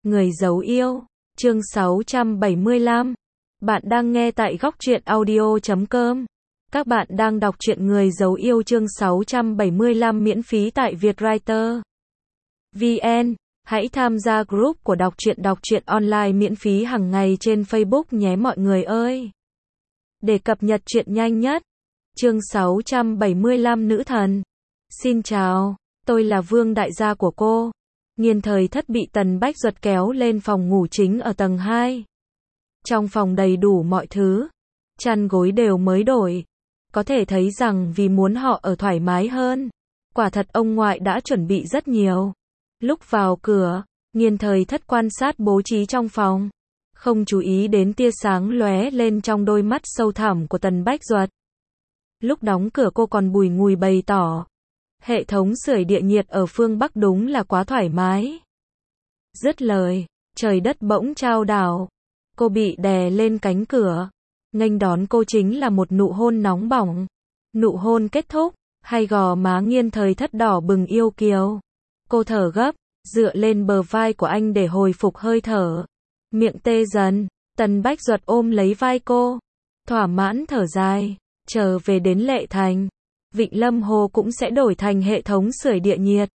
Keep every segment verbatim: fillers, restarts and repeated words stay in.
Người giấu yêu, chương sáu trăm bảy mươi lăm. Bạn đang nghe tại góc truyện audio chấm com. Các bạn đang đọc truyện Người giấu yêu chương sáu trăm bảy mươi lăm miễn phí tại Vietwriter vê en. Hãy tham gia group của đọc truyện đọc truyện online miễn phí hàng ngày trên Facebook nhé mọi người ơi. Để cập nhật truyện nhanh nhất. Chương sáu trăm bảy mươi lăm Nữ thần. Xin chào, tôi là Vương đại gia của cô. Nghiên Thời Thất bị Tần Bách Duật kéo lên phòng ngủ chính ở tầng hai. Trong phòng đầy đủ mọi thứ, chăn gối đều mới đổi. Có thể thấy rằng vì muốn họ ở thoải mái hơn, quả thật ông ngoại đã chuẩn bị rất nhiều. Lúc vào cửa, Nghiên Thời Thất quan sát bố trí trong phòng, không chú ý đến tia sáng lóe lên trong đôi mắt sâu thẳm của Tần Bách Duật. Lúc đóng cửa cô còn bùi ngùi bày tỏ, hệ thống sưởi địa nhiệt ở phương Bắc đúng là quá thoải mái. Dứt lời, trời đất bỗng chao đảo. Cô bị đè lên cánh cửa. Nghênh đón cô chính là một nụ hôn nóng bỏng. Nụ hôn kết thúc, hai gò má Nghiên Thời Thất đỏ bừng yêu kiều. Cô thở gấp, dựa lên bờ vai của anh để hồi phục hơi thở. Miệng tê dần, Tần Bách Duật ôm lấy vai cô. Thỏa mãn thở dài, trở về đến Lệ Thành. Vịnh Lâm Hồ cũng sẽ đổi thành hệ thống sưởi địa nhiệt.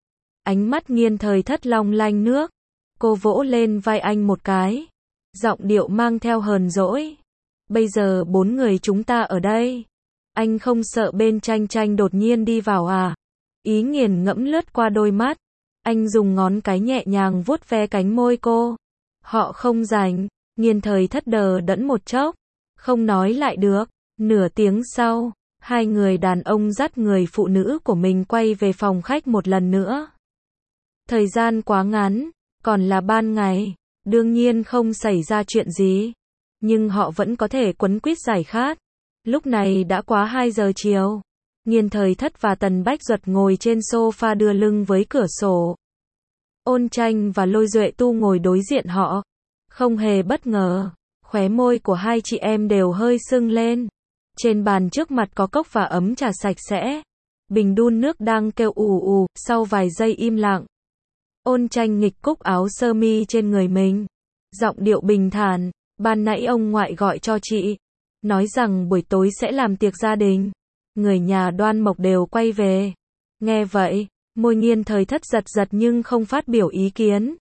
Ánh mắt Nghiên Thời Thất long lanh nước. Cô vỗ lên vai anh một cái. Giọng điệu mang theo hờn dỗi. Bây giờ bốn người chúng ta ở đây. Anh không sợ bên Tranh Tranh đột nhiên đi vào à? Ý nghiền ngẫm lướt qua đôi mắt. Anh dùng ngón cái nhẹ nhàng vuốt ve cánh môi cô. Họ không rảnh. Nghiên Thời Thất đờ đẫn một chốc. Không nói lại được. Nửa tiếng sau, hai người đàn ông dắt người phụ nữ của mình quay về phòng khách một lần nữa. Thời gian quá ngắn, còn là ban ngày, đương nhiên không xảy ra chuyện gì. Nhưng họ vẫn có thể quấn quýt giải khát. Lúc này đã quá hai giờ chiều. Nghiên Thời Thất và Tần Bách Duật ngồi trên sofa đưa lưng với cửa sổ. Ôn Tranh và Lôi Duệ Tu ngồi đối diện họ. Không hề bất ngờ, khóe môi của hai chị em đều hơi sưng lên. Trên bàn trước mặt có cốc và ấm trà sạch sẽ. Bình đun nước đang kêu ù ù, sau vài giây im lặng. Ôn Tranh nghịch cúc áo sơ mi trên người mình. Giọng điệu bình thản, ban nãy ông ngoại gọi cho chị. Nói rằng buổi tối sẽ làm tiệc gia đình. Người nhà Đoan Mộc đều quay về. Nghe vậy, môi Nghiên Thời Thất giật giật nhưng không phát biểu ý kiến.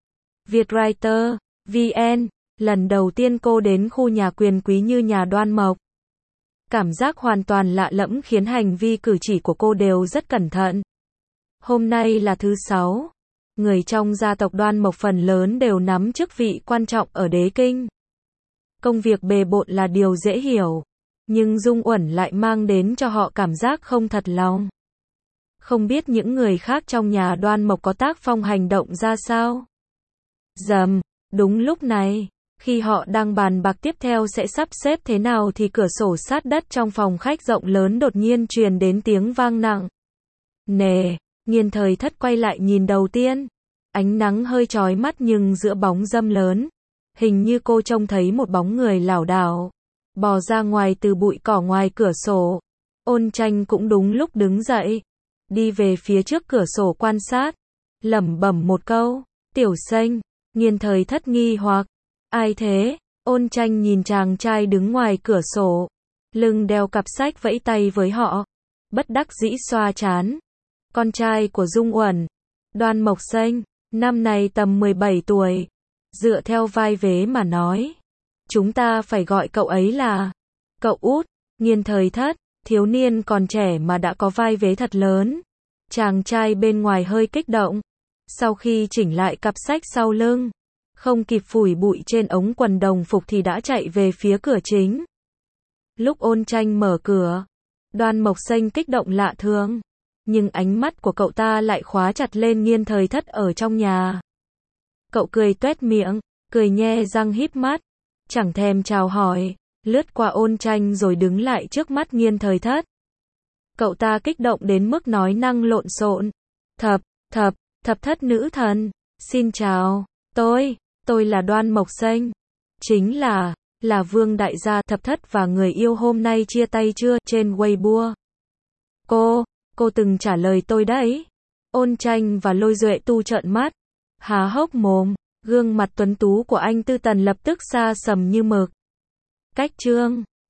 Vietwriter vê en, lần đầu tiên cô đến khu nhà quyền quý như nhà Đoan Mộc. Cảm giác hoàn toàn lạ lẫm khiến hành vi cử chỉ của cô đều rất cẩn thận. Hôm nay là thứ sáu. Người trong gia tộc Đoan Mộc phần lớn đều nắm chức vị quan trọng ở đế kinh. Công việc bề bộn là điều dễ hiểu. Nhưng Dung Uẩn lại mang đến cho họ cảm giác không thật lòng. Không biết những người khác trong nhà Đoan Mộc có tác phong hành động ra sao. Dầm, đúng lúc này. Khi họ đang bàn bạc tiếp theo sẽ sắp xếp thế nào thì cửa sổ sát đất trong phòng khách rộng lớn đột nhiên truyền đến tiếng vang nặng. Nè, Nghiên Thời Thất quay lại nhìn đầu tiên. Ánh nắng hơi chói mắt nhưng giữa bóng râm lớn. Hình như cô trông thấy một bóng người lảo đảo. Bò ra ngoài từ bụi cỏ ngoài cửa sổ. Ôn Tranh cũng đúng lúc đứng dậy. Đi về phía trước cửa sổ quan sát. Lẩm bẩm một câu. Tiểu Xanh. Nghiên Thời Thất nghi hoặc. Ai thế? Ôn Tranh nhìn chàng trai đứng ngoài cửa sổ. Lưng đeo cặp sách vẫy tay với họ. Bất đắc dĩ xoa trán. Con trai của Dung Uẩn. Đoan Mộc Xanh. Năm nay tầm mười bảy tuổi. Dựa theo vai vế mà nói. Chúng ta phải gọi cậu ấy là cậu út. Nghiên Thời Thất. Thiếu niên còn trẻ mà đã có vai vế thật lớn. Chàng trai bên ngoài hơi kích động. Sau khi chỉnh lại cặp sách sau lưng. Không kịp phủi bụi trên ống quần đồng phục thì đã chạy về phía cửa chính. Lúc Ôn Tranh mở cửa, Đoan Mộc Xanh kích động lạ thường. Nhưng ánh mắt của cậu ta lại khóa chặt lên Nghiên Thời Thất ở trong nhà. Cậu cười tuét miệng, cười nhe răng híp mắt. Chẳng thèm chào hỏi, lướt qua Ôn Tranh rồi đứng lại trước mắt Nghiên Thời Thất. Cậu ta kích động đến mức nói năng lộn xộn. Thập, thập, thập thất nữ thần. Xin chào, tôi... Tôi là Đoan Mộc Xanh. Chính là, là Vương đại gia thập thất và người yêu hôm nay chia tay chưa trên Weibo. Cô, cô từng trả lời tôi đấy. Ôn Tranh và Lôi Duệ Tu trợn mắt. Há hốc mồm. Gương mặt tuấn tú của anh Tư Tần lập tức xa sầm như mực. Cách chương